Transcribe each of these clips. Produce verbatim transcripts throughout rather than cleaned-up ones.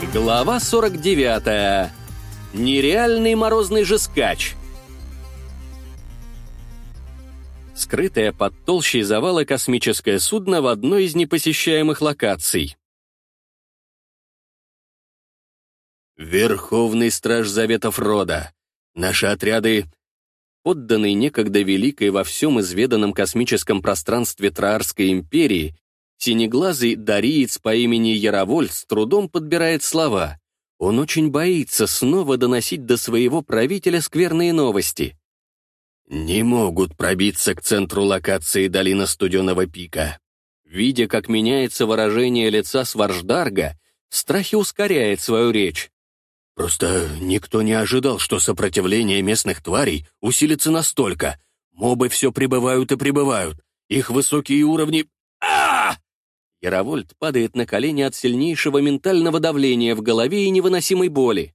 Глава сорок девятая. Нереальный морозный же скач. Скрытое под толщей завала космическое судно в одной из непосещаемых локаций. Верховный страж Заветов Рода. Наши отряды, подданные некогда великой во всем изведанном космическом пространстве Траарской империи, синеглазый дариец по имени Яровольт с трудом подбирает слова. Он очень боится снова доносить до своего правителя скверные новости. Не могут пробиться к центру локации долина Студеного Пика. Видя, как меняется выражение лица Сварждарга, в страхе ускоряет свою речь. Просто никто не ожидал, что сопротивление местных тварей усилится настолько. Мобы все прибывают и прибывают. Их высокие уровни... а Яровольт падает на колени от сильнейшего ментального давления в голове и невыносимой боли.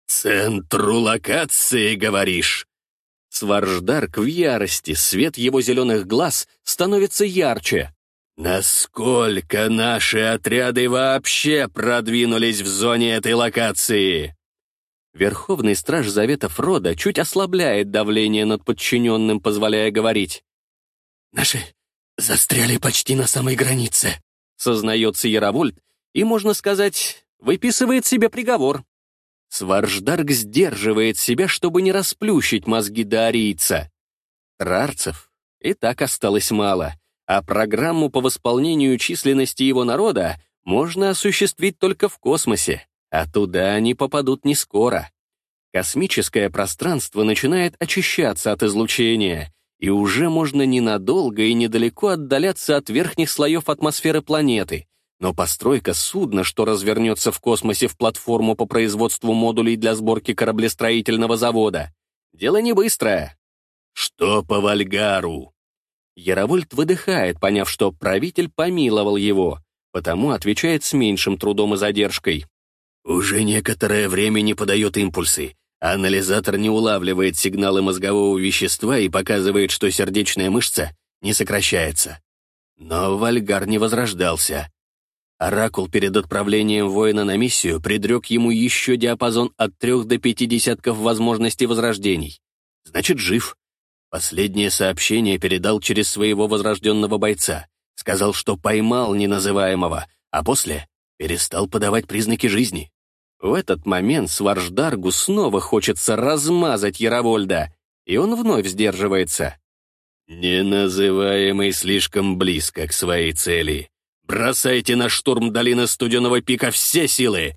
«Центру локации, говоришь?» Сварждарг в ярости, свет его зеленых глаз становится ярче. «Насколько наши отряды вообще продвинулись в зоне этой локации?» Верховный страж Заветов Рода чуть ослабляет давление над подчиненным, позволяя говорить. «Наши застряли почти на самой границе», сознается Яровольт и, можно сказать, выписывает себе приговор. Сварждарг сдерживает себя, чтобы не расплющить мозги дарийца. Траарцев и так осталось мало, а программу по восполнению численности его народа можно осуществить только в космосе, а туда они попадут не скоро. Космическое пространство начинает очищаться от излучения, и уже можно ненадолго и недалеко отдаляться от верхних слоев атмосферы планеты, но постройка судна, что развернется в космосе в платформу по производству модулей для сборки кораблестроительного завода, дело не быстрое. Что по Вальгару? Яровольт выдыхает, поняв, что правитель помиловал его, потому отвечает с меньшим трудом и задержкой. Уже некоторое время не подает импульсы. Анализатор не улавливает сигналы мозгового вещества и показывает, что сердечная мышца не сокращается. Но Вальгар не возрождался. Оракул перед отправлением воина на миссию предрек ему еще диапазон от трех до пяти десятков возможностей возрождений. Значит, жив. Последнее сообщение передал через своего возрожденного бойца. Сказал, что поймал неназываемого, а после перестал подавать признаки жизни. В этот момент Сварждаргу снова хочется размазать Яровольда, и он вновь сдерживается. «Неназываемый слишком близко к своей цели. Бросайте на штурм долины Студеного Пика все силы!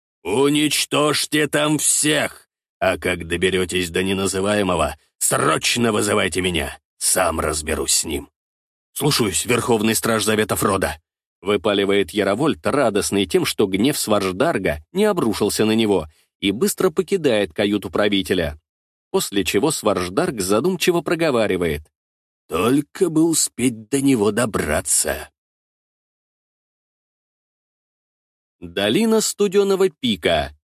Уничтожьте там всех! А как доберетесь до неназываемого, срочно вызывайте меня, сам разберусь с ним». «Слушаюсь, Верховный страж Заветов Рода», — выпаливает Яровольт, радостный тем, что гнев Сварждарга не обрушился на него, и быстро покидает каюту правителя. После чего Сварждарг задумчиво проговаривает. «Только бы успеть до него добраться». Долина Студеного Пика.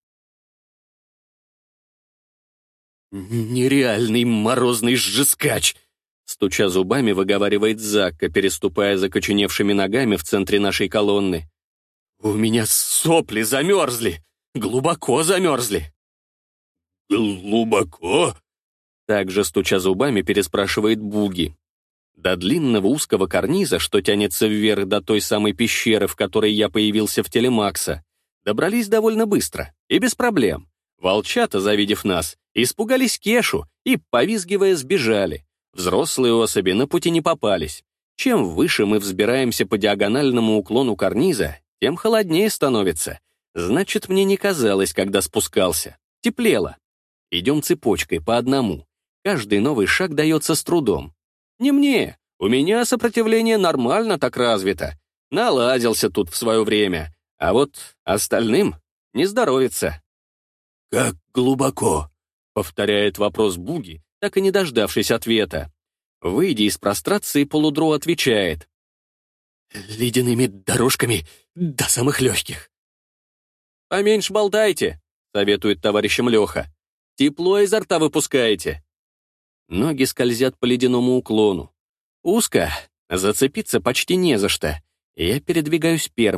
«Нереальный морозный жескач!» Стуча зубами, выговаривает Закка, переступая закоченевшими ногами в центре нашей колонны. «У меня сопли замерзли! Глубоко замерзли!» «Глубоко?» Также, стуча зубами, переспрашивает Буги. До длинного узкого карниза, что тянется вверх до той самой пещеры, в которой я появился в теле Макса, добрались довольно быстро и без проблем. Волчата, завидев нас, испугались Кешу и, повизгивая, сбежали. Взрослые особи на пути не попались. Чем выше мы взбираемся по диагональному уклону карниза, тем холоднее становится. Значит, мне не казалось, когда спускался. Теплело. Идем цепочкой, по одному. Каждый новый шаг дается с трудом. Не мне. У меня сопротивление нормально так развито. Наладился тут в свое время. А вот остальным не здоровится. «Как глубоко?» — повторяет вопрос Буги, так и не дождавшись ответа. Выйдя из прострации, полудро отвечает. «Ледяными дорожками до самых легких». «Поменьше болтайте», — советует товарищам Леха. «Тепло изо рта выпускаете». Ноги скользят по ледяному уклону. Узко, зацепиться почти не за что. Я передвигаюсь первым,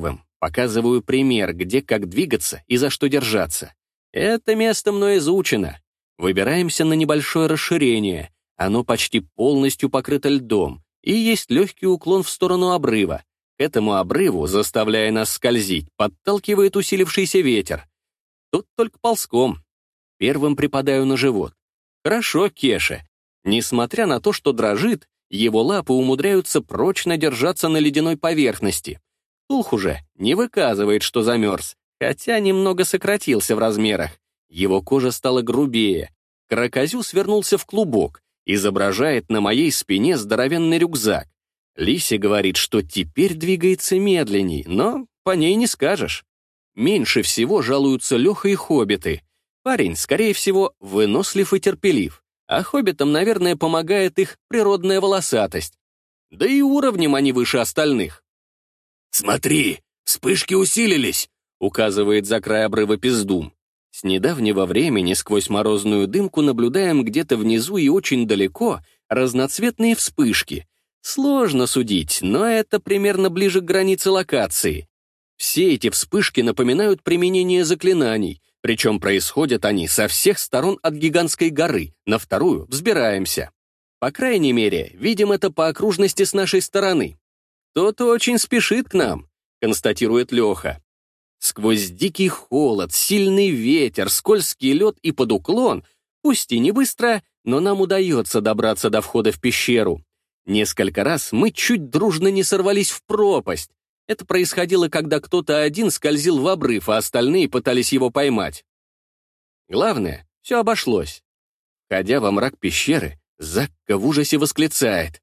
Показываю пример, где как двигаться и за что держаться. Это место мной изучено. Выбираемся на небольшое расширение. Оно почти полностью покрыто льдом, и есть легкий уклон в сторону обрыва. К этому обрыву, заставляя нас скользить, подталкивает усилившийся ветер. Тут только ползком. Первым припадаю на живот. Хорошо, Кеша. Несмотря на то, что дрожит, его лапы умудряются прочно держаться на ледяной поверхности. Тулх уже не выказывает, что замерз, хотя немного сократился в размерах. Его кожа стала грубее. Кракозю свернулся в клубок, изображает на моей спине здоровенный рюкзак. Лися говорит, что теперь двигается медленней, но по ней не скажешь. Меньше всего жалуются Леха и хоббиты. Парень, скорее всего, вынослив и терпелив, а хоббитам, наверное, помогает их природная волосатость. Да и уровнем они выше остальных. «Смотри, вспышки усилились», — указывает за край обрыва Пиздум. С недавнего времени сквозь морозную дымку наблюдаем где-то внизу и очень далеко разноцветные вспышки. Сложно судить, но это примерно ближе к границе локации. Все эти вспышки напоминают применение заклинаний, причем происходят они со всех сторон от гигантской горы, на вторую взбираемся. По крайней мере, видим это по окружности с нашей стороны. «Кто-то очень спешит к нам», — констатирует Леха. Сквозь дикий холод, сильный ветер, скользкий лед и под уклон, пусть и не быстро, но нам удается добраться до входа в пещеру. Несколько раз мы чуть дружно не сорвались в пропасть. Это происходило, когда кто-то один скользил в обрыв, а остальные пытались его поймать. Главное, все обошлось. Входя во мрак пещеры, Закка в ужасе восклицает.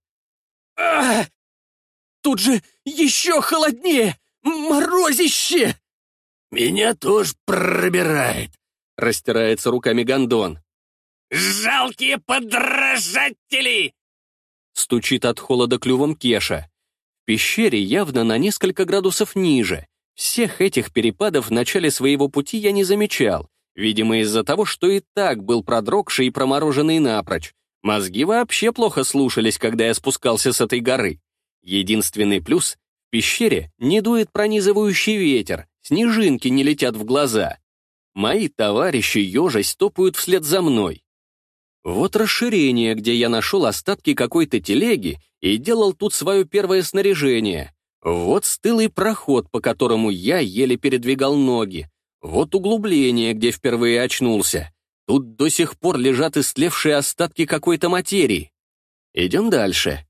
«А! Тут же еще холоднее! Морозище!» «Меня тоже пробирает», — растирается руками Гондон. «Жалкие подражатели!» Стучит от холода клювом Кеша. В пещере явно на несколько градусов ниже. Всех этих перепадов в начале своего пути я не замечал, видимо, из-за того, что и так был продрогший и промороженный напрочь. Мозги вообще плохо слушались, когда я спускался с этой горы. Единственный плюс — в пещере не дует пронизывающий ветер, снежинки не летят в глаза. Мои товарищи ежась топают вслед за мной. Вот расширение, где я нашел остатки какой-то телеги и делал тут свое первое снаряжение. Вот стылый проход, по которому я еле передвигал ноги. Вот углубление, где впервые очнулся. Тут до сих пор лежат истлевшие остатки какой-то материи. Идем дальше.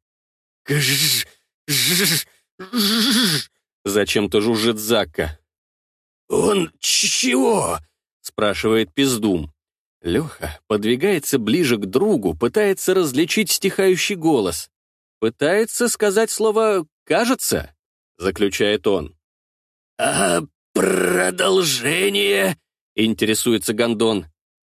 Зачем-то жужжит Закка. «Он чего?» — спрашивает Пиздум. Леха подвигается ближе к другу, пытается различить стихающий голос. Пытается сказать слово «кажется», — заключает он. «А продолжение?» — интересуется Гондон.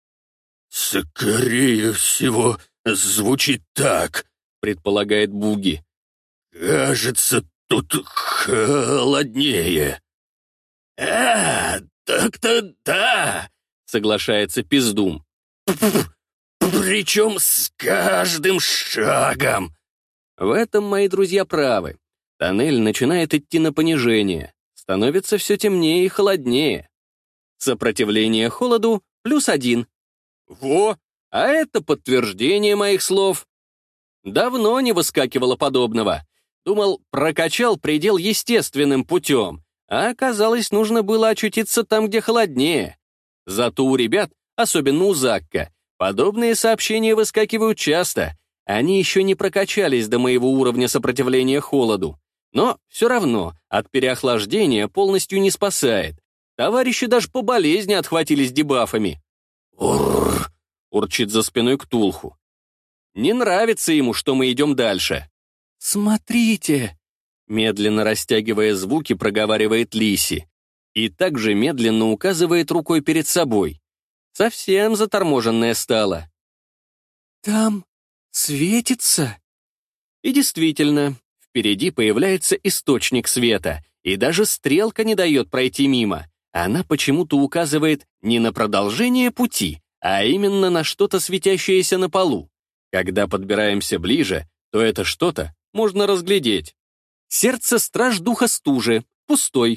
«Скорее всего, звучит так», — предполагает Буги. «Кажется, тут холоднее». «А, так-то да», — соглашается Пиздум. «Причем с каждым шагом». В этом мои друзья правы. Тоннель начинает идти на понижение. Становится все темнее и холоднее. Сопротивление холоду плюс один. Во! А это подтверждение моих слов. Давно не выскакивало подобного. Думал, прокачал предел естественным путем, а оказалось, нужно было очутиться там, где холоднее. Зато у ребят, особенно у Закка, подобные сообщения выскакивают часто. Они еще не прокачались до моего уровня сопротивления холоду. Но все равно от переохлаждения полностью не спасает. Товарищи даже по болезни отхватились дебафами. «Урр!» — урчит за спиной Ктулху. Не нравится ему, что мы идем дальше. «Смотрите!» — медленно растягивая звуки, проговаривает Лиси. И также медленно указывает рукой перед собой. Совсем заторможенная стала. «Там светится?» И действительно, впереди появляется источник света, и даже стрелка не дает пройти мимо. Она почему-то указывает не на продолжение пути, а именно на что-то светящееся на полу. Когда подбираемся ближе, то это что-то можно разглядеть. Сердце страж духа стужи, пустой.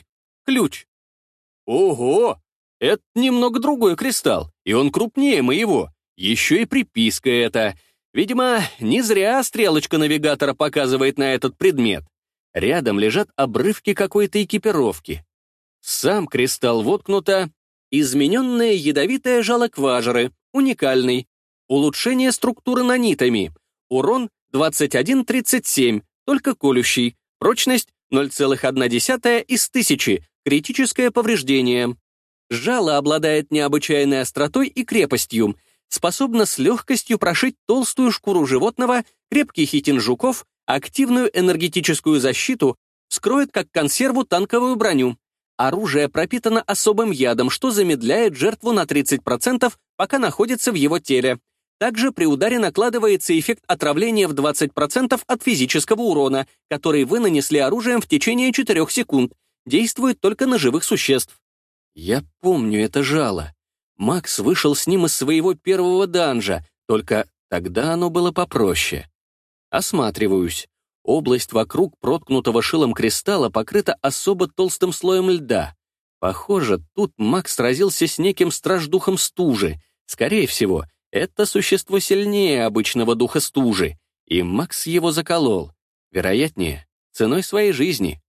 ключ. Ого! Это немного другой кристалл, и он крупнее моего. Еще и приписка эта. Видимо, не зря стрелочка навигатора показывает на этот предмет. Рядом лежат обрывки какой-то экипировки. В сам кристалл воткнуто измененное ядовитое жало кважеры, уникальный. Улучшение структуры нанитами. Урон двадцать один тридцать семь, только колющий. Прочность ноль целых одна десятая из тысячи, критическое повреждение. Жало обладает необычайной остротой и крепостью, способно с легкостью прошить толстую шкуру животного, крепкий хитин жуков, активную энергетическую защиту, скроет как консерву танковую броню. Оружие пропитано особым ядом, что замедляет жертву на тридцать процентов, пока находится в его теле. Также при ударе накладывается эффект отравления в двадцать процентов от физического урона, который вы нанесли оружием в течение четырёх секунд. Действует только на живых существ. Я помню это жало. Макс вышел с ним из своего первого данжа, только тогда оно было попроще. Осматриваюсь. Область вокруг проткнутого шилом кристалла покрыта особо толстым слоем льда. Похоже, тут Макс сразился с неким страж-духом стужи. Скорее всего, это существо сильнее обычного духа стужи, и Макс его заколол. Вероятнее, ценой своей жизни.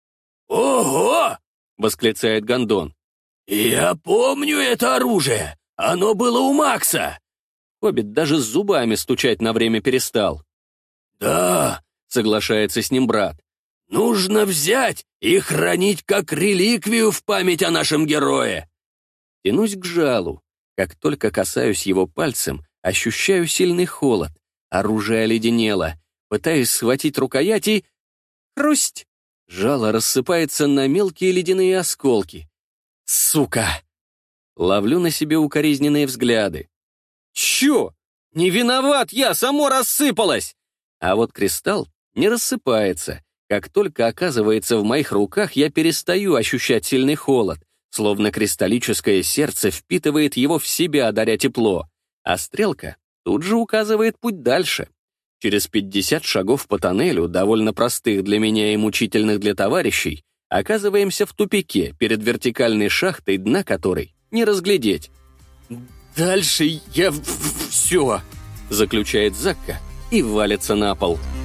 «Ого!» — восклицает Гондон. «Я помню это оружие! Оно было у Макса!» Хоббит даже с зубами стучать на время перестал. «Да», — соглашается с ним брат. «нужно взять и хранить как реликвию в память о нашем герое». Тянусь к жалу. Как только касаюсь его пальцем, ощущаю сильный холод. Оружие оледенело. Пытаюсь схватить рукояти. Хрусть! Жало рассыпается на мелкие ледяные осколки. Сука! Ловлю на себе укоризненные взгляды. Чё? Не виноват я, само рассыпалось! А вот кристалл не рассыпается. Как только оказывается в моих руках, я перестаю ощущать сильный холод, словно кристаллическое сердце впитывает его в себя, даря тепло. А стрелка тут же указывает путь дальше. Через пятьдесят шагов по тоннелю, довольно простых для меня и мучительных для товарищей, оказываемся в тупике перед вертикальной шахтой, дна которой не разглядеть. «Дальше я... все», — заключает Закка и валится на пол.